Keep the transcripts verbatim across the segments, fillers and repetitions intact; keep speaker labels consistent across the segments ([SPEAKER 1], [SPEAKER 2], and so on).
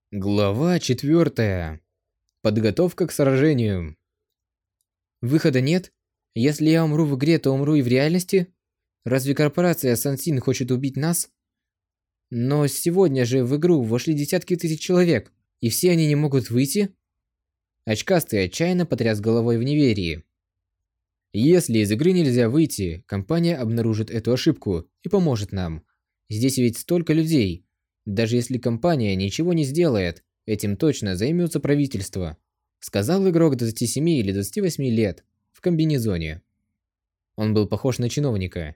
[SPEAKER 1] Глава четвертая. Подготовка к сражению. Выхода нет? Если я умру в игре, то умру и в реальности? Разве корпорация Сансин хочет убить нас? Но сегодня же в игру вошли десятки тысяч человек, и все они не могут выйти? Очкастый отчаянно потряс головой в неверии. Если из игры нельзя выйти, компания обнаружит эту ошибку и поможет нам. Здесь ведь столько людей. Даже если компания ничего не сделает, этим точно займется правительство, сказал игрок двадцати семи или двадцати восьми лет в комбинезоне. Он был похож на чиновника.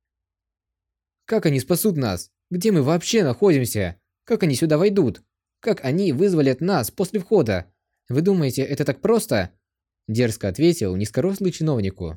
[SPEAKER 1] Как они спасут нас? Где мы вообще находимся? Как они сюда войдут? Как они вызволят нас после входа? Вы думаете, это так просто? Дерзко ответил низкорослый чиновнику.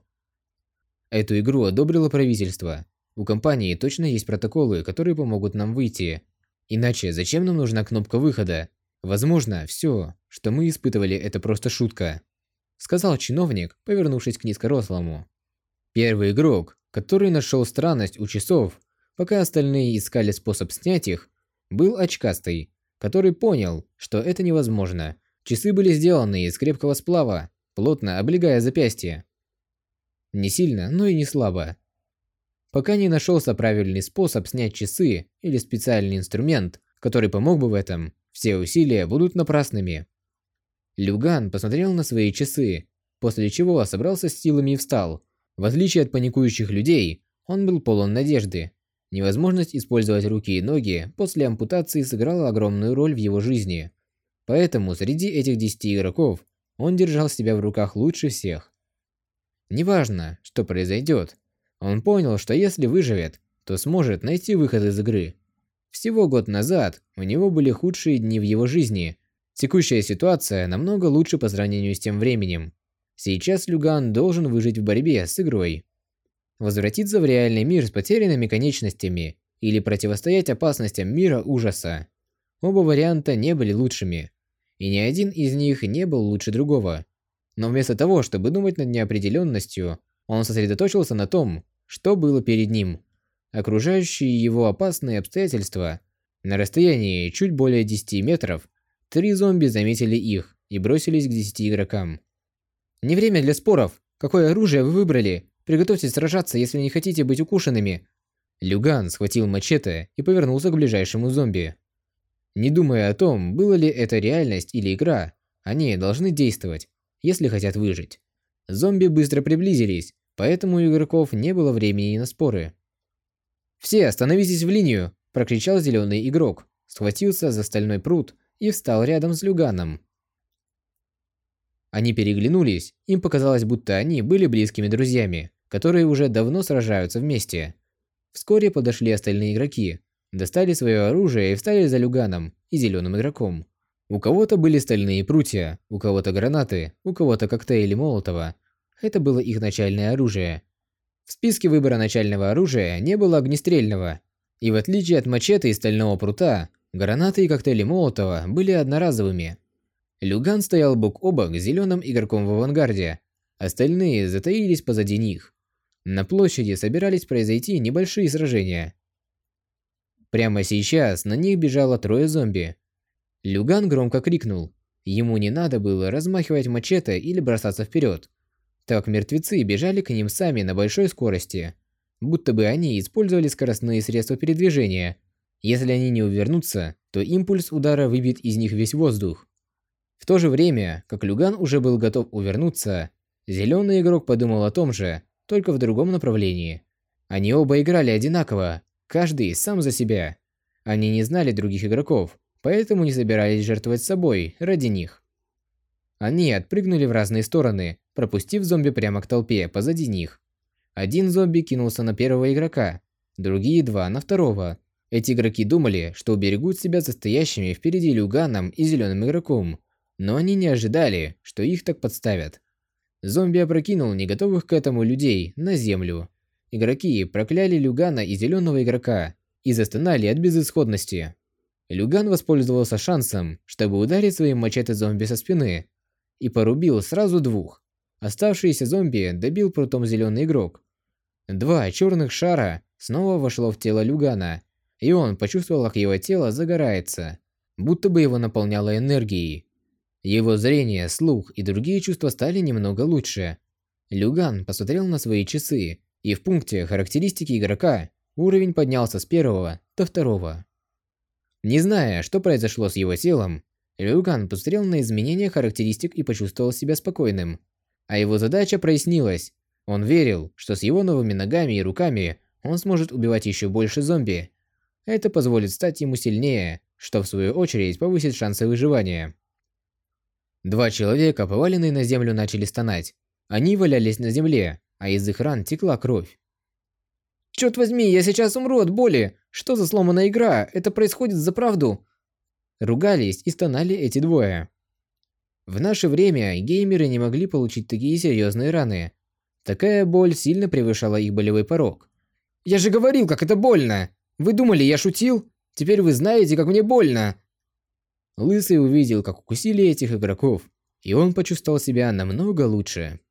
[SPEAKER 1] Эту игру одобрило правительство. У компании точно есть протоколы, которые помогут нам выйти. Иначе зачем нам нужна кнопка выхода? Возможно, все, что мы испытывали, это просто шутка, сказал чиновник, повернувшись к низкорослому. Первый игрок, который нашел странность у часов, пока остальные искали способ снять их, был очкастый, который понял, что это невозможно. Часы были сделаны из крепкого сплава, плотно облегая запястье. Не сильно, но и не слабо. Пока не нашелся правильный способ снять часы или специальный инструмент, который помог бы в этом, все усилия будут напрасными. Люган посмотрел на свои часы, после чего собрался с силами и встал. В отличие от паникующих людей, он был полон надежды. Невозможность использовать руки и ноги после ампутации сыграла огромную роль в его жизни. Поэтому среди этих десяти игроков он держал себя в руках лучше всех. Неважно, что произойдет. Он понял, что если выживет, то сможет найти выход из игры. Всего год назад у него были худшие дни в его жизни. Текущая ситуация намного лучше по сравнению с тем временем. Сейчас Люган должен выжить в борьбе с игрой. Возвратиться в реальный мир с потерянными конечностями или противостоять опасностям мира ужаса. Оба варианта не были лучшими. И ни один из них не был лучше другого. Но вместо того, чтобы думать над неопределенностью, он сосредоточился на том, что было перед ним. Окружающие его опасные обстоятельства. На расстоянии чуть более десяти метров, три зомби заметили их и бросились к десяти игрокам. «Не время для споров. Какое оружие вы выбрали? Приготовьтесь сражаться, если не хотите быть укушенными». Люган схватил мачете и повернулся к ближайшему зомби. Не думая о том, было ли это реальность или игра, они должны действовать, если хотят выжить. Зомби быстро приблизились, поэтому у игроков не было времени на споры. «Все, остановитесь в линию!» – прокричал зеленый игрок, схватился за стальной прут и встал рядом с Люганом. Они переглянулись, им показалось, будто они были близкими друзьями, которые уже давно сражаются вместе. Вскоре подошли остальные игроки, достали свое оружие и встали за Люганом и зеленым игроком. У кого-то были стальные прутья, у кого-то гранаты, у кого-то коктейли Молотова. Это было их начальное оружие. В списке выбора начального оружия не было огнестрельного. И в отличие от мачете и стального прута, гранаты и коктейли Молотова были одноразовыми. Люган стоял бок о бок с зеленым игроком в авангарде. Остальные затаились позади них. На площади собирались произойти небольшие сражения. Прямо сейчас на них бежало трое зомби. Люган громко крикнул. Ему не надо было размахивать мачете или бросаться вперед. Так мертвецы бежали к ним сами на большой скорости. Будто бы они использовали скоростные средства передвижения. Если они не увернутся, то импульс удара выбьет из них весь воздух. В то же время, как Люган уже был готов увернуться, зеленый игрок подумал о том же, только в другом направлении. Они оба играли одинаково, каждый сам за себя. Они не знали других игроков, поэтому не собирались жертвовать собой ради них. Они отпрыгнули в разные стороны, пропустив зомби прямо к толпе позади них. Один зомби кинулся на первого игрока, другие два на второго. Эти игроки думали, что уберегут себя состоящими впереди Люганом и зеленым игроком, но они не ожидали, что их так подставят. Зомби опрокинул не готовых к этому людей на землю. Игроки прокляли Люгана и зеленого игрока и застонали от безысходности. Люган воспользовался шансом, чтобы ударить своим мачете зомби со спины, и порубил сразу двух. Оставшиеся зомби добил прутом зеленый игрок. Два черных шара снова вошло в тело Люгана, и он почувствовал, как его тело загорается. будто бы его наполняло энергией. Его зрение, слух и другие чувства стали немного лучше. Люган посмотрел на свои часы, и в пункте «Характеристики игрока» уровень поднялся с первого до второго. Не зная, что произошло с его телом, Люган посмотрел на изменения характеристик и почувствовал себя спокойным. А его задача прояснилась. Он верил, что с его новыми ногами и руками он сможет убивать еще больше зомби. Это позволит стать ему сильнее, что в свою очередь повысит шансы выживания. Два человека, поваленные на землю, начали стонать. Они валялись на земле, а из их ран текла кровь. «Черт возьми, я сейчас умру от боли! Что за сломанная игра? Это происходит за правду!» Ругались и стонали эти двое. В наше время геймеры не могли получить такие серьезные раны. Такая боль сильно превышала их болевой порог. «Я же говорил, как это больно! Вы думали, я шутил? Теперь вы знаете, как мне больно!» Лысый увидел, как укусили этих игроков, и он почувствовал себя намного лучше.